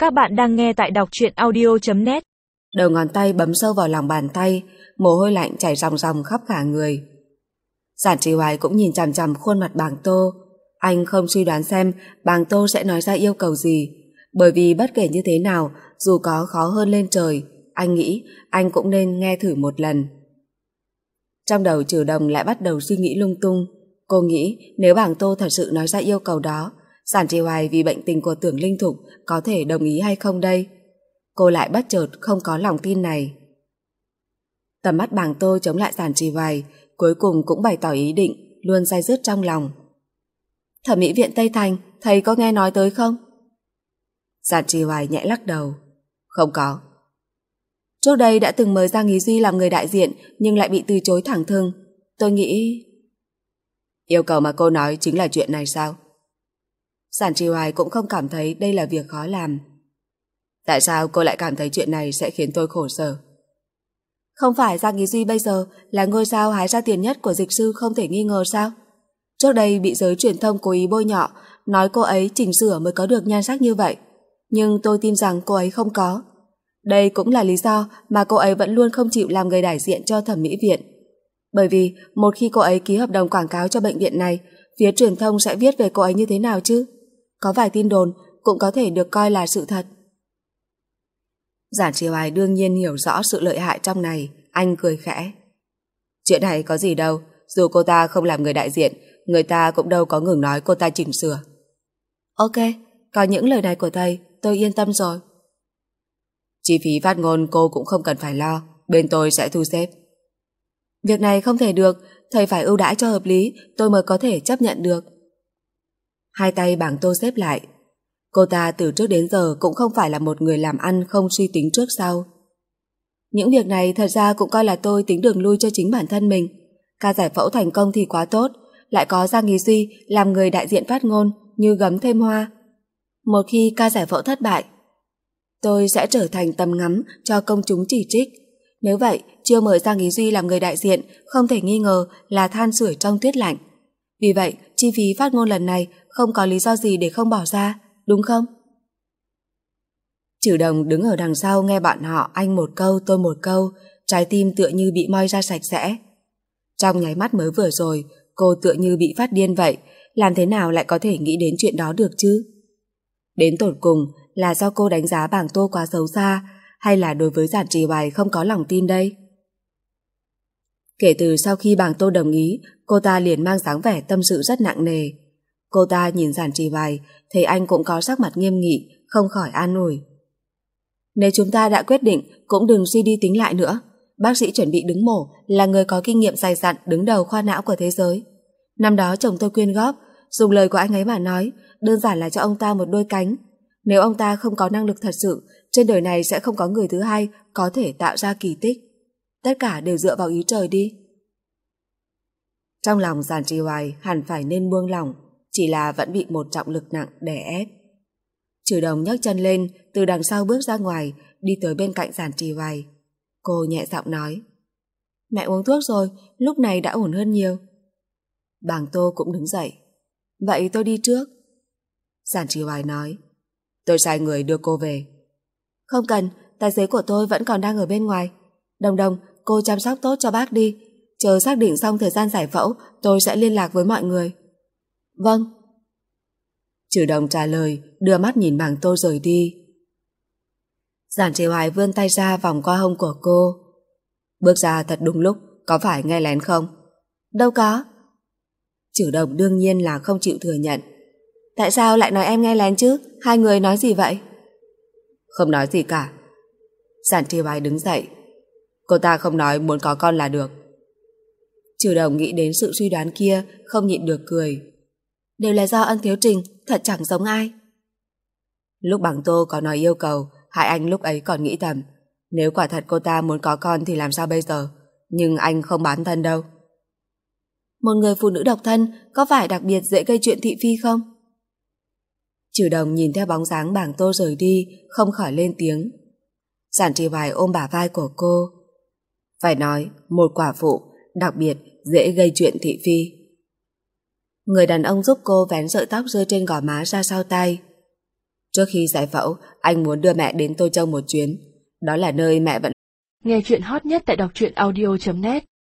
Các bạn đang nghe tại đọc truyện audio.net. Đầu ngón tay bấm sâu vào lòng bàn tay, mồ hôi lạnh chảy ròng ròng khắp cả người. Giản Trì Hoài cũng nhìn chằm chằm khuôn mặt Bàng Tô. Anh không suy đoán xem Bàng Tô sẽ nói ra yêu cầu gì, bởi vì bất kể như thế nào, dù có khó hơn lên trời, anh nghĩ anh cũng nên nghe thử một lần. Trong đầu Trừ Đồng lại bắt đầu suy nghĩ lung tung. Cô nghĩ nếu Bàng Tô thật sự nói ra yêu cầu đó, Giản Trì Hoài vì bệnh tình của Tưởng Linh Thục có thể đồng ý hay không đây? Cô lại bất chợt không có lòng tin này. Tầm mắt Bàng Tô chống lại Giản Trì Hoài, cuối cùng cũng bày tỏ ý định luôn day dứt trong lòng. Thẩm mỹ viện Tây Thành, thầy có nghe nói tới không? Giản Trì Hoài nhẹ lắc đầu. Không có. Trước đây đã từng mời Giang Ý Duy làm người đại diện nhưng lại bị từ chối thẳng thừng. Tôi nghĩ... Yêu cầu mà cô nói chính là chuyện này sao? Giản Trì Hoài cũng không cảm thấy đây là việc khó làm. Tại sao cô lại cảm thấy chuyện này sẽ khiến tôi khổ sở? Không phải Giang Ý Duy bây giờ là ngôi sao hái ra tiền nhất của dịch sư không thể nghi ngờ sao? Trước đây bị giới truyền thông cố ý bôi nhọ, nói cô ấy chỉnh sửa mới có được nhan sắc như vậy. Nhưng tôi tin rằng cô ấy không có. Đây cũng là lý do mà cô ấy vẫn luôn không chịu làm người đại diện cho thẩm mỹ viện. Bởi vì một khi cô ấy ký hợp đồng quảng cáo cho bệnh viện này, phía truyền thông sẽ viết về cô ấy như thế nào chứ? Có vài tin đồn cũng có thể được coi là sự thật. Giản Trì Hoài đương nhiên hiểu rõ sự lợi hại trong này, anh cười khẽ. Chuyện này có gì đâu, dù cô ta không làm người đại diện, người ta cũng đâu có ngừng nói cô ta chỉnh sửa. Ok, có những lời này của thầy, tôi yên tâm rồi. Chi phí phát ngôn cô cũng không cần phải lo, bên tôi sẽ thu xếp. Việc này không thể được, thầy phải ưu đãi cho hợp lý, tôi mới có thể chấp nhận được. Hai tay Bàng Tô xếp lại. Cô ta từ trước đến giờ cũng không phải là một người làm ăn không suy tính trước sau. Những việc này thật ra cũng coi là tôi tính đường lui cho chính bản thân mình. Ca giải phẫu thành công thì quá tốt, lại có Giang Ý Duy làm người đại diện phát ngôn như gấm thêm hoa. Một khi ca giải phẫu thất bại, tôi sẽ trở thành tầm ngắm cho công chúng chỉ trích. Nếu vậy, chưa mời Giang Ý Duy làm người đại diện không thể nghi ngờ là than sưởi trong tuyết lạnh. Vì vậy, chi phí phát ngôn lần này không có lý do gì để không bỏ ra, đúng không? Trừ Đồng đứng ở đằng sau nghe bọn họ anh một câu tôi một câu, trái tim tựa như bị moi ra sạch sẽ. Trong nháy mắt mới vừa rồi, cô tựa như bị phát điên vậy, làm thế nào lại có thể nghĩ đến chuyện đó được chứ? Đến tột cùng là do cô đánh giá Bàng Tô quá xấu xa, hay là đối với Giản Trì Hoài không có lòng tin đây? Kể từ sau khi Bàng Tô đồng ý, cô ta liền mang dáng vẻ tâm sự rất nặng nề. Cô ta nhìn Giản Trì Hoài, thấy anh cũng có sắc mặt nghiêm nghị, không khỏi an ủi. Nếu chúng ta đã quyết định, cũng đừng suy đi tính lại nữa. Bác sĩ chuẩn bị đứng mổ là người có kinh nghiệm dày dặn đứng đầu khoa não của thế giới. Năm đó chồng tôi quyên góp, dùng lời của anh ấy mà nói, đơn giản là cho ông ta một đôi cánh. Nếu ông ta không có năng lực thật sự, trên đời này sẽ không có người thứ hai có thể tạo ra kỳ tích. Tất cả đều dựa vào ý trời đi. Trong lòng Giản Trì Hoài hẳn phải nên buông lỏng, chỉ là vẫn bị một trọng lực nặng đè ép. Trừ Đồng nhấc chân lên, từ đằng sau bước ra ngoài, đi tới bên cạnh Giản Trì Hoài. Cô nhẹ giọng nói. Mẹ uống thuốc rồi, lúc này đã ổn hơn nhiều. Bàng Tô cũng đứng dậy. Vậy tôi đi trước. Giản Trì Hoài nói. Tôi sai người đưa cô về. Không cần, tài xế của tôi vẫn còn đang ở bên ngoài. Đồng Đồng, cô chăm sóc tốt cho bác đi. Chờ xác định xong thời gian giải phẫu, tôi sẽ liên lạc với mọi người. Vâng. Trừ Đồng trả lời, đưa mắt nhìn Bàng Tô rời đi. Giản Trì Hoài vươn tay ra vòng qua hông của cô. Bước ra thật đúng lúc, có phải nghe lén không? Đâu có. Trừ Đồng đương nhiên là không chịu thừa nhận. Tại sao lại nói em nghe lén chứ? Hai người nói gì vậy? Không nói gì cả. Giản Trì Hoài đứng dậy. Cô ta không nói muốn có con là được. Trừ Đồng nghĩ đến sự suy đoán kia, không nhịn được cười. Đều là do Ân Thiếu Trình, thật chẳng giống ai. Lúc Bàng Tô có nói yêu cầu, hai anh lúc ấy còn nghĩ thầm, nếu quả thật cô ta muốn có con thì làm sao bây giờ? Nhưng anh không bán thân đâu. Một người phụ nữ độc thân có phải đặc biệt dễ gây chuyện thị phi không? Trừ Đồng nhìn theo bóng dáng Bàng Tô rời đi, không khỏi lên tiếng. Giản Trì Hoài ôm bả vai của cô. Phải nói, một quả phụ đặc biệt dễ gây chuyện thị phi. Người đàn ông giúp cô vén sợi tóc rơi trên gò má ra sau tay. Trước khi giải phẫu, anh muốn đưa mẹ đến Tô Châu một chuyến. Đó là nơi mẹ vẫn... Nghe chuyện hot nhất tại đọc truyện audio.net